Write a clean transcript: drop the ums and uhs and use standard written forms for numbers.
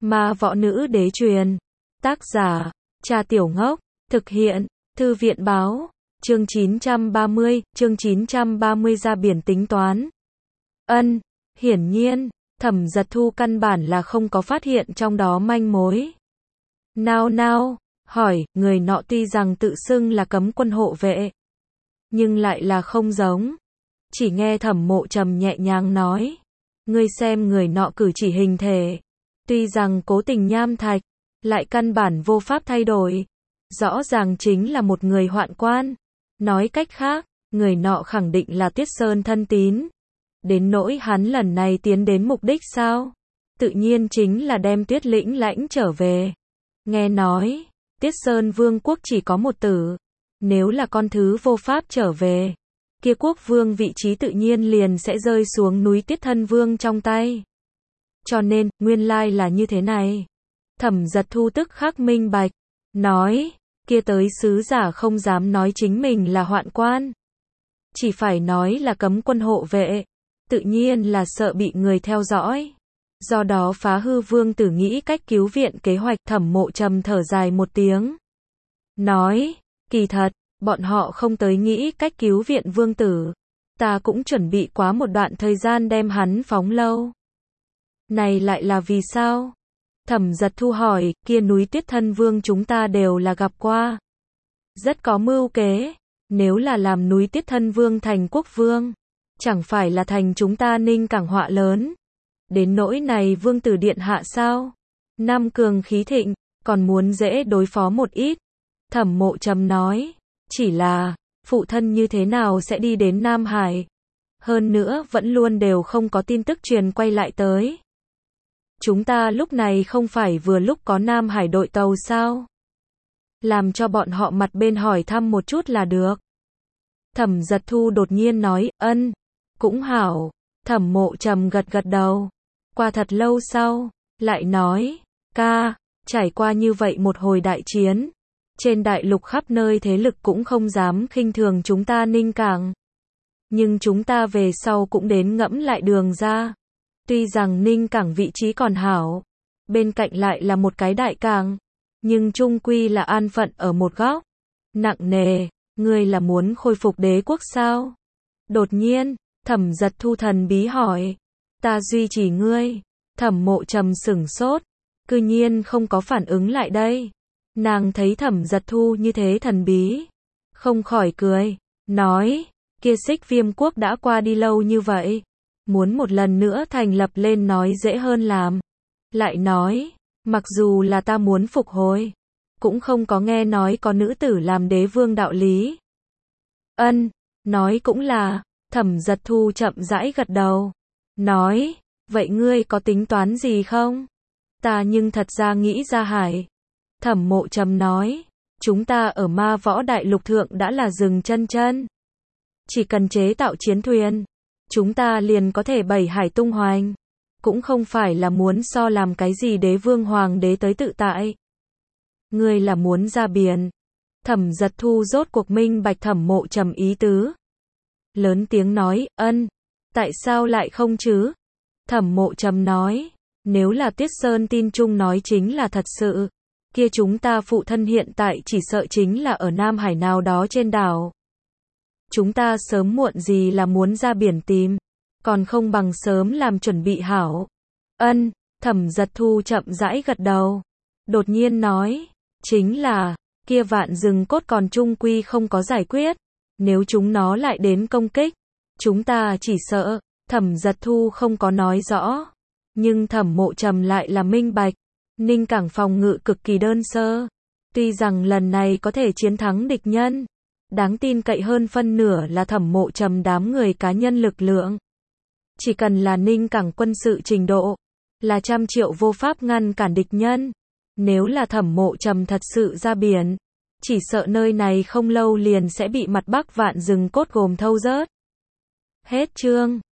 Ma võ nữ đế truyền. Tác giả, Cha Tiểu Ngốc. Thực hiện, Thư viện báo. Chương 930 ra biển tính toán. Hiển nhiên, Thẩm Giật Thu căn bản là không có phát hiện trong đó manh mối. Nào, hỏi, người nọ tuy rằng tự xưng là cấm quân hộ vệ, nhưng lại là không giống. Chỉ nghe Thẩm Mộ Trầm nhẹ nhàng nói, ngươi xem người nọ cử chỉ hình thể, tuy rằng cố tình nham thạch, lại căn bản vô pháp thay đổi. Rõ ràng chính là một người hoạn quan. Nói cách khác, người nọ khẳng định là Tiết Sơn thân tín. Đến nỗi hắn lần này tiến đến mục đích sao? Tự nhiên chính là đem Tuyết Lĩnh lãnh trở về. Nghe nói, Tiết Sơn vương quốc chỉ có một tử. Nếu là con thứ vô pháp trở về, kia quốc vương vị trí tự nhiên liền sẽ rơi xuống núi Tiết Thân Vương trong tay. Cho nên, nguyên lai là như thế này. Thẩm Giật Thu tức khắc minh bạch, nói, kia tới sứ giả không dám nói chính mình là hoạn quan. Chỉ phải nói là cấm quân hộ vệ. Tự nhiên là sợ bị người theo dõi. Do đó phá hư vương tử nghĩ cách cứu viện kế hoạch. Thẩm Mộ Trầm thở dài một tiếng. Nói, kỳ thật, bọn họ không tới nghĩ cách cứu viện vương tử. Ta cũng chuẩn bị quá một đoạn thời gian đem hắn phóng lâu. Này lại là vì sao? Thẩm Giật Thu hỏi, kia núi Tiết Thân Vương chúng ta đều là gặp qua. Rất có mưu kế. Nếu là làm núi Tiết Thân Vương thành quốc vương, chẳng phải là thành chúng ta Ninh Cảng họa lớn. Đến nỗi này vương tử điện hạ sao? Nam cường khí thịnh, còn muốn dễ đối phó một ít. Thẩm Mộ Trầm nói, chỉ là, phụ thân như thế nào sẽ đi đến Nam Hải? Hơn nữa vẫn luôn đều không có tin tức truyền quay lại tới. Chúng ta lúc này không phải vừa lúc có Nam Hải đội tàu sao? Làm cho bọn họ mặt bên hỏi thăm một chút là được. Thẩm Giật Thu đột nhiên nói, cũng hảo. Thẩm Mộ Trầm gật gật đầu. Qua thật lâu sau, lại nói, trải qua như vậy một hồi đại chiến, trên đại lục khắp nơi thế lực cũng không dám khinh thường chúng ta Ninh Cảng. Nhưng chúng ta về sau cũng đến ngẫm lại đường ra. Tuy rằng Ninh Cảng vị trí còn hảo, bên cạnh lại là một cái đại cảng, nhưng chung quy là an phận ở một góc. Nặng nề, ngươi là muốn khôi phục đế quốc sao? Đột nhiên, Thẩm Giật Thu thần bí hỏi. Ta duy trì ngươi. Thẩm Mộ Trầm sửng sốt, cư nhiên không có phản ứng lại đây. Nàng thấy Thẩm Giật Thu như thế thần bí, không khỏi cười, nói, kia Xích Viêm quốc đã qua đi lâu như vậy, muốn một lần nữa thành lập lên nói dễ hơn làm. Lại nói, mặc dù là ta muốn phục hồi, cũng không có nghe nói có nữ tử làm đế vương đạo lý. Nói cũng là. Thẩm Giật Thu chậm rãi gật đầu, nói, vậy ngươi có tính toán gì không? Ta nhưng thật ra nghĩ ra hải. Thẩm Mộ Trầm nói, chúng ta ở Ma Võ Đại Lục thượng đã là dừng chân. Chỉ cần chế tạo chiến thuyền, chúng ta liền có thể bảy hải tung hoành. Cũng không phải là muốn so làm cái gì đế vương hoàng đế tới tự tại. Ngươi là muốn ra biển. Thẩm Giật Thu rốt cuộc minh bạch Thẩm Mộ Trầm ý tứ. Lớn tiếng nói, tại sao lại không chứ? Thẩm Mộ Trầm nói, nếu là Tiết Sơn tin chung nói chính là thật sự, kia chúng ta phụ thân hiện tại chỉ sợ chính là ở Nam Hải nào đó trên đảo. Chúng ta sớm muộn gì là muốn ra biển tìm, còn không bằng sớm làm chuẩn bị hảo. Thẩm Giật Thu chậm rãi gật đầu, đột nhiên nói, chính là, kia vạn rừng cốt còn chung quy không có giải quyết. Nếu chúng nó lại đến công kích, chúng ta chỉ sợ. Thẩm Giật Thu không có nói rõ, nhưng Thẩm Mộ Trầm lại là minh bạch. Ninh Cảng phòng ngự cực kỳ đơn sơ, tuy rằng lần này có thể chiến thắng địch nhân, đáng tin cậy hơn phân nửa là Thẩm Mộ Trầm đám người cá nhân lực lượng. Chỉ cần là Ninh Cảng quân sự trình độ, là 100 triệu vô pháp ngăn cản địch nhân. Nếu là Thẩm Mộ Trầm thật sự ra biển, chỉ sợ nơi này không lâu liền sẽ bị mặt Bắc vạn rừng cốt gồm thâu rớt. Hết chương.